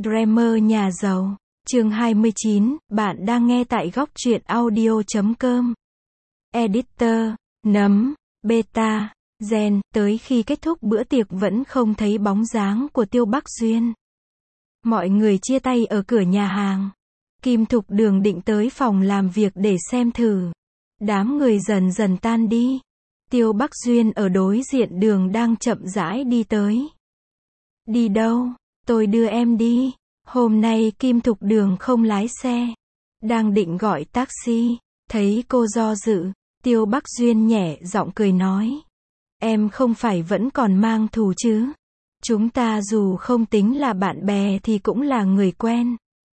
Dreamer nhà giàu. Chương 29, bạn đang nghe tại góc truyện audio.com. Editor, nấm, beta, gen, tới khi kết thúc bữa tiệc vẫn không thấy bóng dáng của Tiêu Bắc Duyên. Mọi người chia tay ở cửa nhà hàng. Kim Thục Đường định tới phòng làm việc để xem thử. Đám người dần dần tan đi. Tiêu Bắc Duyên ở đối diện đường đang chậm rãi đi tới. Đi đâu? Tôi đưa em đi. Hôm nay Kim Thục Đường không lái xe. Đang định gọi taxi. Thấy cô do dự. Tiêu Bắc Duyên nhẹ giọng cười nói. Em không phải vẫn còn mang thù chứ? Chúng ta dù không tính là bạn bè thì cũng là người quen.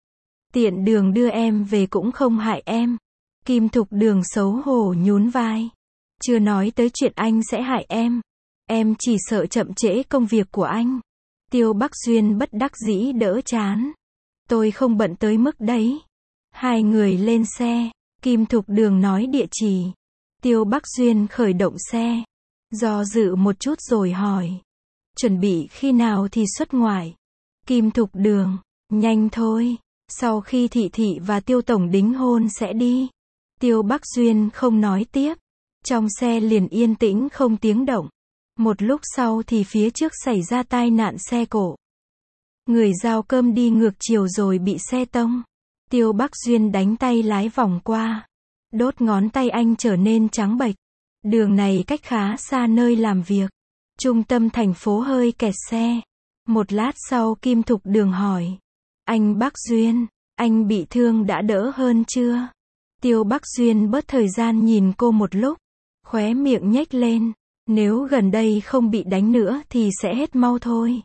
Tiện đường đưa em về cũng không hại em. Kim Thục Đường xấu hổ nhún vai. Chưa nói tới chuyện anh sẽ hại em. Em chỉ sợ chậm trễ công việc của anh. Tiêu Bắc Duyên bất đắc dĩ đỡ chán. Tôi không bận tới mức đấy. Hai người lên xe. Kim Thục Đường nói địa chỉ. Tiêu Bắc Duyên khởi động xe. Do dự một chút rồi hỏi. Chuẩn bị khi nào thì xuất ngoại? Kim Thục Đường. Nhanh thôi. Sau khi Thị Thị và Tiêu Tổng đính hôn sẽ đi. Tiêu Bắc Duyên không nói tiếp. Trong xe liền yên tĩnh không tiếng động. Một lúc sau thì phía trước xảy ra tai nạn xe cộ. Người giao cơm đi ngược chiều rồi bị xe tông. Tiêu Bắc Duyên đánh tay lái vòng qua. Đốt ngón tay anh trở nên trắng bệch. Đường này cách khá xa nơi làm việc. Trung tâm thành phố hơi kẹt xe. Một lát sau Kim Thục Đường hỏi. Anh Bắc Duyên, anh bị thương đã đỡ hơn chưa? Tiêu Bắc Duyên bớt thời gian nhìn cô một lúc. Khóe miệng nhếch lên. Nếu gần đây không bị đánh nữa thì sẽ hết mau thôi.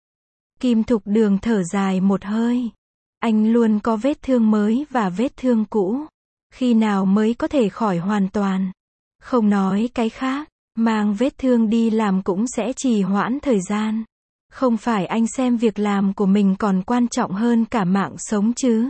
Kim Thục Đường thở dài một hơi. Anh luôn có vết thương mới và vết thương cũ. Khi nào mới có thể khỏi hoàn toàn? Không nói cái khác, mang vết thương đi làm cũng sẽ trì hoãn thời gian. Không phải anh xem việc làm của mình còn quan trọng hơn cả mạng sống chứ?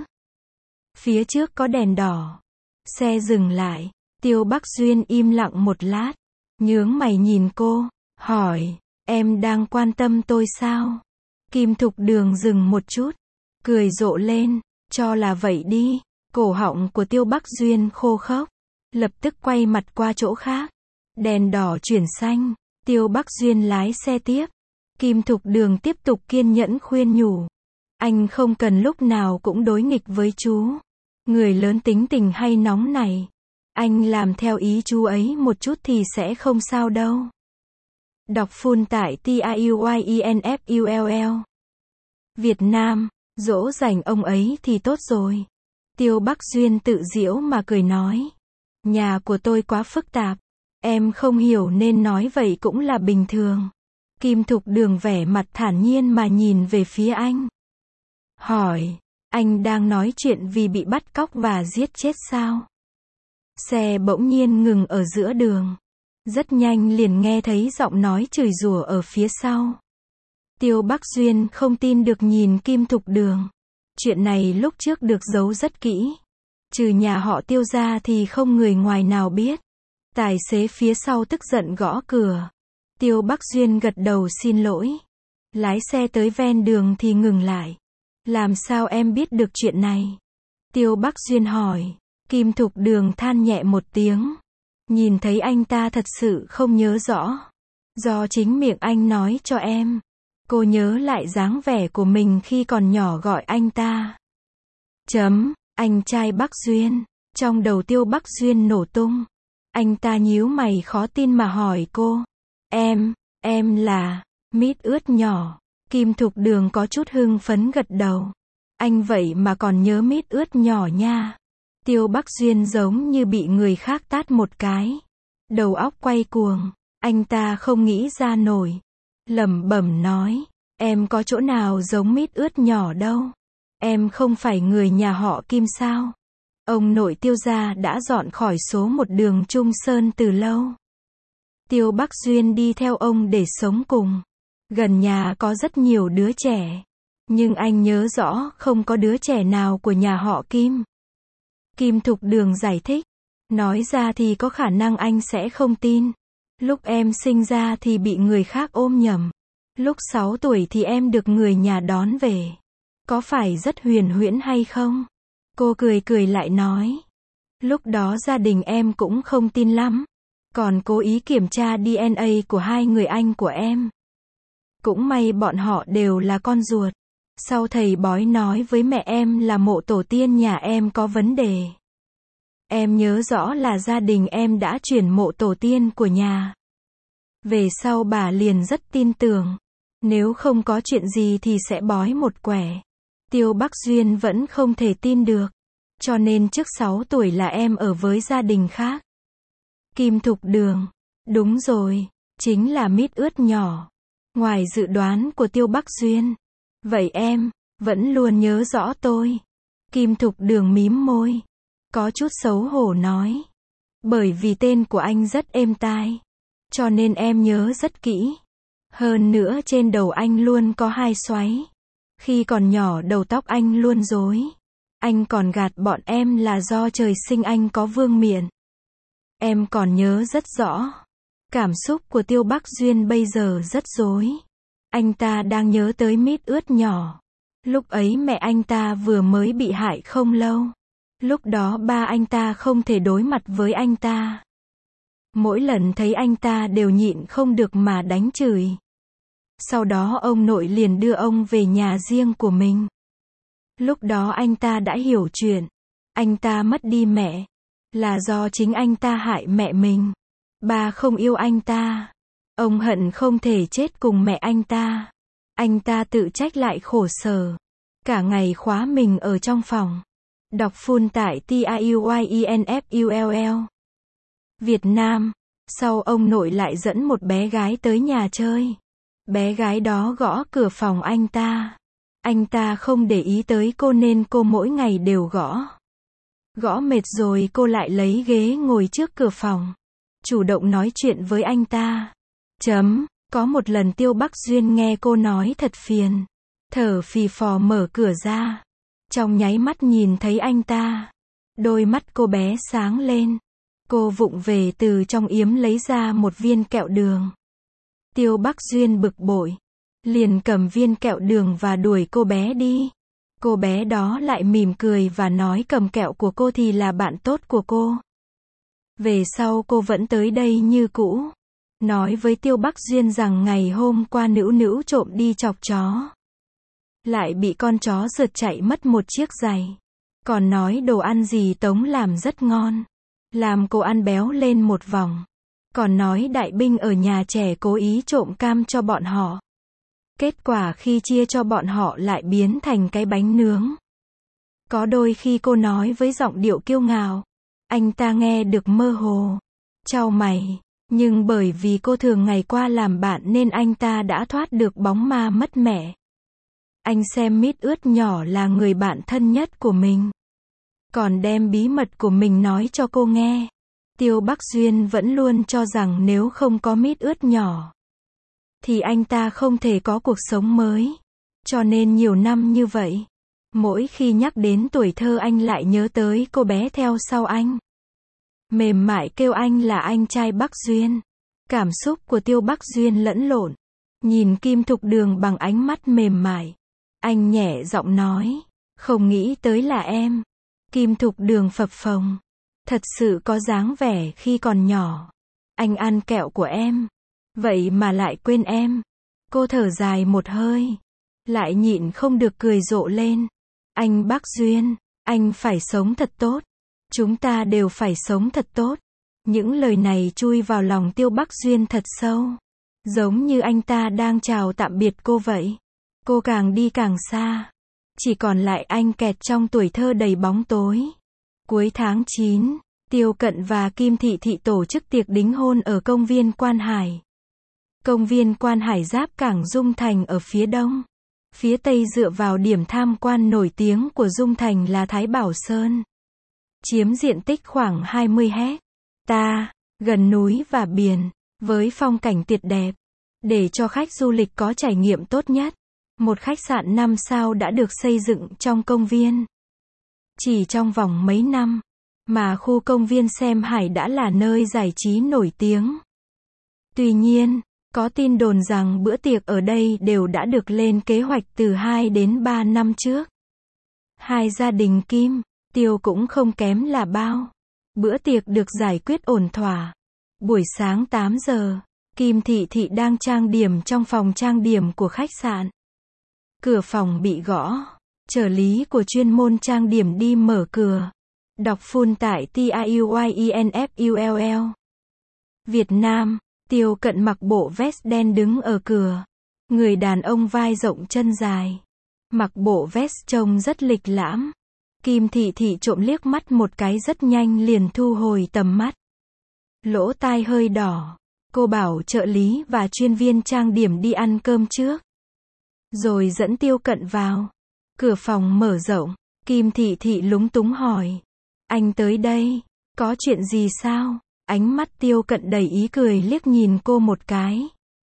Phía trước có đèn đỏ. Xe dừng lại. Tiêu Bắc Duyên im lặng một lát. Nhướng mày nhìn cô. Hỏi. Em đang quan tâm tôi sao? Kim Thục Đường dừng một chút. Cười rộ lên. Cho là vậy đi. Cổ họng của Tiêu Bắc Duyên khô khốc. Lập tức quay mặt qua chỗ khác. Đèn đỏ chuyển xanh. Tiêu Bắc Duyên lái xe tiếp. Kim Thục Đường tiếp tục kiên nhẫn khuyên nhủ. Anh không cần lúc nào cũng đối nghịch với chú. Người lớn tính tình hay nóng này. Anh làm theo ý chú ấy một chút thì sẽ không sao đâu. Đọc full tại TIUYINFULL. Việt Nam, dỗ dành ông ấy thì tốt rồi. Tiêu Bắc Duyên tự giễu mà cười nói. Nhà của tôi quá phức tạp. Em không hiểu nên nói vậy cũng là bình thường. Kim Thục Đường vẻ mặt thản nhiên mà nhìn về phía anh. Hỏi, anh đang nói chuyện vì bị bắt cóc và giết chết sao? Xe bỗng nhiên ngừng ở giữa đường. Rất nhanh liền nghe thấy giọng nói chửi rủa ở phía sau. Tiêu Bắc Duyên không tin được nhìn Kim Thục Đường. Chuyện này lúc trước được giấu rất kỹ. Trừ nhà họ Tiêu ra thì không người ngoài nào biết. Tài xế phía sau tức giận gõ cửa. Tiêu Bắc Duyên gật đầu xin lỗi. Lái xe tới ven đường thì ngừng lại. Làm sao em biết được chuyện này? Tiêu Bắc Duyên hỏi. Kim Thục Đường than nhẹ một tiếng. Nhìn thấy anh ta thật sự không nhớ rõ. Do chính miệng anh nói cho em. Cô nhớ lại dáng vẻ của mình khi còn nhỏ gọi anh ta. Anh trai Bắc Duyên. Trong đầu Tiêu Bắc Duyên nổ tung. Anh ta nhíu mày khó tin mà hỏi cô. Em là, mít ướt nhỏ. Kim Thục Đường có chút hưng phấn gật đầu. Anh vậy mà còn nhớ mít ướt nhỏ nha. Tiêu Bắc Duyên giống như bị người khác tát một cái. Đầu óc quay cuồng. Anh ta không nghĩ ra nổi. Lẩm bẩm nói. Em có chỗ nào giống mít ướt nhỏ đâu. Em không phải người nhà họ Kim sao? Ông nội Tiêu gia đã dọn khỏi số 1 đường Trung Sơn từ lâu. Tiêu Bắc Duyên đi theo ông để sống cùng. Gần nhà có rất nhiều đứa trẻ. Nhưng anh nhớ rõ không có đứa trẻ nào của nhà họ Kim. Kim Thục Đường giải thích. Nói ra thì có khả năng anh sẽ không tin. Lúc em sinh ra thì bị người khác ôm nhầm. Lúc 6 tuổi thì em được người nhà đón về. Có phải rất huyền huyễn hay không? Cô cười cười lại nói. Lúc đó gia đình em cũng không tin lắm. Còn cố ý kiểm tra DNA của hai người anh của em. Cũng may bọn họ đều là con ruột. Sau thầy bói nói với mẹ em là mộ tổ tiên nhà em có vấn đề. Em nhớ rõ là gia đình em đã chuyển mộ tổ tiên của nhà. Về sau bà liền rất tin tưởng. Nếu không có chuyện gì thì sẽ bói một quẻ. Tiêu Bắc Duyên vẫn không thể tin được. Cho nên trước 6 tuổi là em ở với gia đình khác. Kim Thục Đường. Đúng rồi. Chính là mít ướt nhỏ. Ngoài dự đoán của Tiêu Bắc Duyên. Vậy em, vẫn luôn nhớ rõ tôi. Kim Thục Đường mím môi. Có chút xấu hổ nói. Bởi vì tên của anh rất êm tai. Cho nên em nhớ rất kỹ. Hơn nữa trên đầu anh luôn có 2 xoáy. Khi còn nhỏ đầu tóc anh luôn rối. Anh còn gạt bọn em là do trời sinh anh có vương miện. Em còn nhớ rất rõ. Cảm xúc của Tiêu Bắc Duyên bây giờ rất rối. Anh ta đang nhớ tới mít ướt nhỏ. Lúc ấy mẹ anh ta vừa mới bị hại không lâu. Lúc đó ba anh ta không thể đối mặt với anh ta. Mỗi lần thấy anh ta đều nhịn không được mà đánh chửi. Sau đó ông nội liền đưa ông về nhà riêng của mình. Lúc đó anh ta đã hiểu chuyện. Anh ta mất đi mẹ. Là do chính anh ta hại mẹ mình. Ba không yêu anh ta. Ông hận không thể chết cùng mẹ anh ta. Anh ta tự trách lại khổ sở. Cả ngày khóa mình ở trong phòng. Đọc full tại TIUYINFULL. Việt Nam. Sau ông nội lại dẫn một bé gái tới nhà chơi. Bé gái đó gõ cửa phòng anh ta. Anh ta không để ý tới cô nên cô mỗi ngày đều gõ. Gõ mệt rồi cô lại lấy ghế ngồi trước cửa phòng. Chủ động nói chuyện với anh ta. Có một lần Tiêu Bắc Duyên nghe cô nói thật phiền. Thở phì phò mở cửa ra. Trong nháy mắt nhìn thấy anh ta. Đôi mắt cô bé sáng lên. Cô vụng về từ trong yếm lấy ra một viên kẹo đường. Tiêu Bắc Duyên bực bội. Liền cầm viên kẹo đường và đuổi cô bé đi. Cô bé đó lại mỉm cười và nói cầm kẹo của cô thì là bạn tốt của cô. Về sau cô vẫn tới đây như cũ. Nói với Tiêu Bắc Duyên rằng ngày hôm qua Nữu Nữu trộm đi chọc chó. Lại bị con chó rượt chạy mất một chiếc giày. Còn nói đồ ăn gì Tống làm rất ngon. Làm cô ăn béo lên một vòng. Còn nói đại binh ở nhà trẻ cố ý trộm cam cho bọn họ. Kết quả khi chia cho bọn họ lại biến thành cái bánh nướng. Có đôi khi cô nói với giọng điệu kiêu ngạo. Anh ta nghe được mơ hồ. Chau mày. Nhưng bởi vì cô thường ngày qua làm bạn nên anh ta đã thoát được bóng ma mất mẹ. Anh xem mít ướt nhỏ là người bạn thân nhất của mình. Còn đem bí mật của mình nói cho cô nghe. Tiêu Bắc Duyên vẫn luôn cho rằng nếu không có mít ướt nhỏ thì anh ta không thể có cuộc sống mới. Cho nên nhiều năm như vậy, mỗi khi nhắc đến tuổi thơ anh lại nhớ tới cô bé theo sau anh. Mềm mại kêu anh là anh trai Bắc Duyên. Cảm xúc của Tiêu Bắc Duyên lẫn lộn. Nhìn Kim Thục Đường bằng ánh mắt mềm mại. Anh nhẹ giọng nói. Không nghĩ tới là em. Kim Thục Đường phập phồng. Thật sự có dáng vẻ khi còn nhỏ. Anh ăn kẹo của em. Vậy mà lại quên em. Cô thở dài một hơi. Lại nhịn không được cười rộ lên. Anh Bắc Duyên, anh phải sống thật tốt. Chúng ta đều phải sống thật tốt. Những lời này chui vào lòng Tiêu Bắc Duyên thật sâu. Giống như anh ta đang chào tạm biệt cô vậy. Cô càng đi càng xa. Chỉ còn lại anh kẹt trong tuổi thơ đầy bóng tối. Cuối tháng 9, Tiêu Cận và Kim Thị Thị tổ chức tiệc đính hôn ở công viên Quan Hải. Công viên Quan Hải giáp cảng Dung Thành ở phía đông. Phía tây dựa vào điểm tham quan nổi tiếng của Dung Thành là Thái Bảo Sơn. Chiếm diện tích khoảng 20 ha, gần núi và biển, với phong cảnh tuyệt đẹp. Để cho khách du lịch có trải nghiệm tốt nhất, một khách sạn 5 sao đã được xây dựng trong công viên. Chỉ trong vòng mấy năm, mà khu công viên Xem Hải đã là nơi giải trí nổi tiếng. Tuy nhiên, Có tin đồn rằng bữa tiệc ở đây đều đã được lên kế hoạch từ 2 đến 3 năm trước. Hai gia đình Kim, Tiêu cũng không kém là bao. Bữa tiệc được giải quyết ổn thỏa. Buổi sáng 8 giờ, Kim Thị Thị đang trang điểm trong phòng trang điểm của khách sạn. Cửa phòng bị gõ. Trợ lý của chuyên môn trang điểm đi mở cửa. Đọc full tại TIUYENFULL. Việt Nam, Tiêu Cận mặc bộ vest đen đứng ở cửa. Người đàn ông vai rộng chân dài. Mặc bộ vest trông rất lịch lãm. Kim Thị Thị trộm liếc mắt một cái rất nhanh liền thu hồi tầm mắt. Lỗ tai hơi đỏ. Cô bảo trợ lý và chuyên viên trang điểm đi ăn cơm trước. Rồi dẫn Tiêu Cận vào. Cửa phòng mở rộng. Kim Thị Thị lúng túng hỏi. Anh tới đây, có chuyện gì sao? Ánh mắt Tiêu Cận đầy ý cười liếc nhìn cô một cái.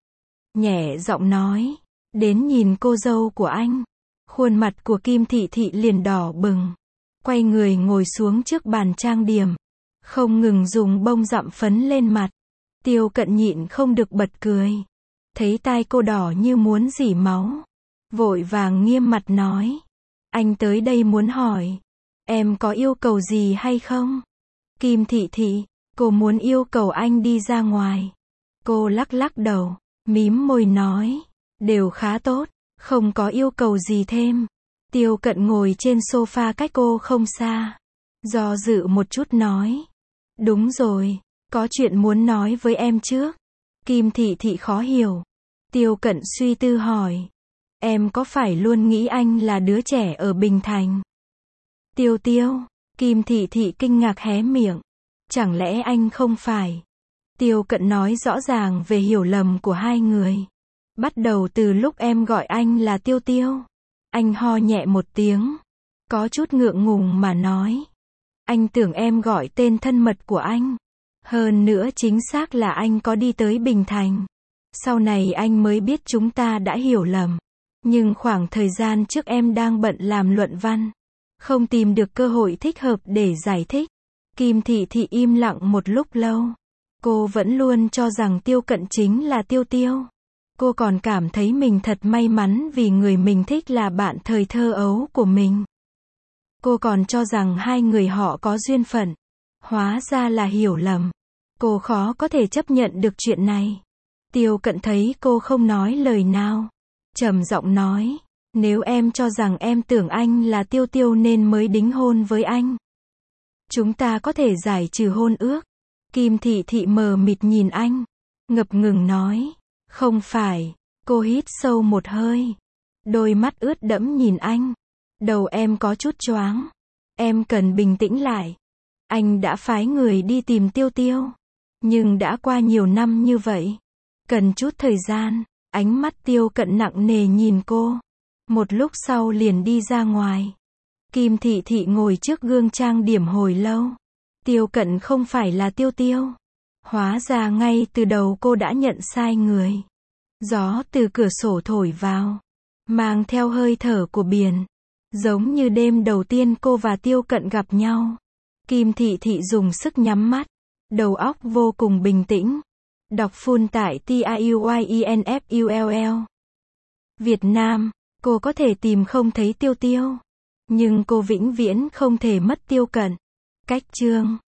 Nhẹ giọng nói. Đến nhìn cô dâu của anh. Khuôn mặt của Kim Thị Thị liền đỏ bừng. Quay người ngồi xuống trước bàn trang điểm. Không ngừng dùng bông dặm phấn lên mặt. Tiêu Cận nhịn không được bật cười. Thấy tai cô đỏ như muốn rỉ máu. Vội vàng nghiêm mặt nói. Anh tới đây muốn hỏi. Em có yêu cầu gì hay không? Kim Thị Thị, cô muốn yêu cầu anh đi ra ngoài. Cô lắc lắc đầu, mím môi nói. Đều khá tốt, không có yêu cầu gì thêm. Tiêu Cận ngồi trên sofa cách cô không xa. Do dự một chút nói. Đúng rồi, có chuyện muốn nói với em trước. Kim Thị Thị khó hiểu. Tiêu Cận suy tư hỏi. Em có phải luôn nghĩ anh là đứa trẻ ở Bình Thành? Tiêu Tiêu, Kim Thị Thị kinh ngạc hé miệng. Chẳng lẽ anh không phải? Tiêu Cận nói rõ ràng về hiểu lầm của hai người. Bắt đầu từ lúc em gọi anh là Tiêu Tiêu. Anh ho nhẹ một tiếng. Có chút ngượng ngùng mà nói. Anh tưởng em gọi tên thân mật của anh. Hơn nữa chính xác là anh có đi tới Bình Thành. Sau này anh mới biết chúng ta đã hiểu lầm. Nhưng khoảng thời gian trước em đang bận làm luận văn. Không tìm được cơ hội thích hợp để giải thích. Kim Thị Thị im lặng một lúc lâu. Cô vẫn luôn cho rằng Tiêu Cận chính là Tiêu Tiêu. Cô còn cảm thấy mình thật may mắn vì người mình thích là bạn thời thơ ấu của mình. Cô còn cho rằng hai người họ có duyên phận. Hóa ra là hiểu lầm. Cô khó có thể chấp nhận được chuyện này. Tiêu Cận thấy cô không nói lời nào. Trầm giọng nói. Nếu em cho rằng em tưởng anh là Tiêu Tiêu nên mới đính hôn với anh. Chúng ta có thể giải trừ hôn ước. Kim Thị Thị mờ mịt nhìn anh. Ngập ngừng nói. Không phải. Cô hít sâu một hơi. Đôi mắt ướt đẫm nhìn anh. Đầu em có chút choáng. Em cần bình tĩnh lại. Anh đã phái người đi tìm Tiêu Tiêu. Nhưng đã qua nhiều năm như vậy. Cần chút thời gian. Ánh mắt Tiêu Cận nặng nề nhìn cô. Một lúc sau liền đi ra ngoài. Kim Thị Thị ngồi trước gương trang điểm hồi lâu. Tiêu Cận không phải là Tiêu Tiêu. Hóa ra ngay từ đầu cô đã nhận sai người. Gió từ cửa sổ thổi vào. Mang theo hơi thở của biển. Giống như đêm đầu tiên cô và Tiêu Cận gặp nhau. Kim Thị Thị dùng sức nhắm mắt. Đầu óc vô cùng bình tĩnh. Đọc full tại TIUYENFULL. Việt Nam, cô có thể tìm không thấy Tiêu Tiêu. Nhưng cô vĩnh viễn không thể mất Tiêu Cận. Cách chương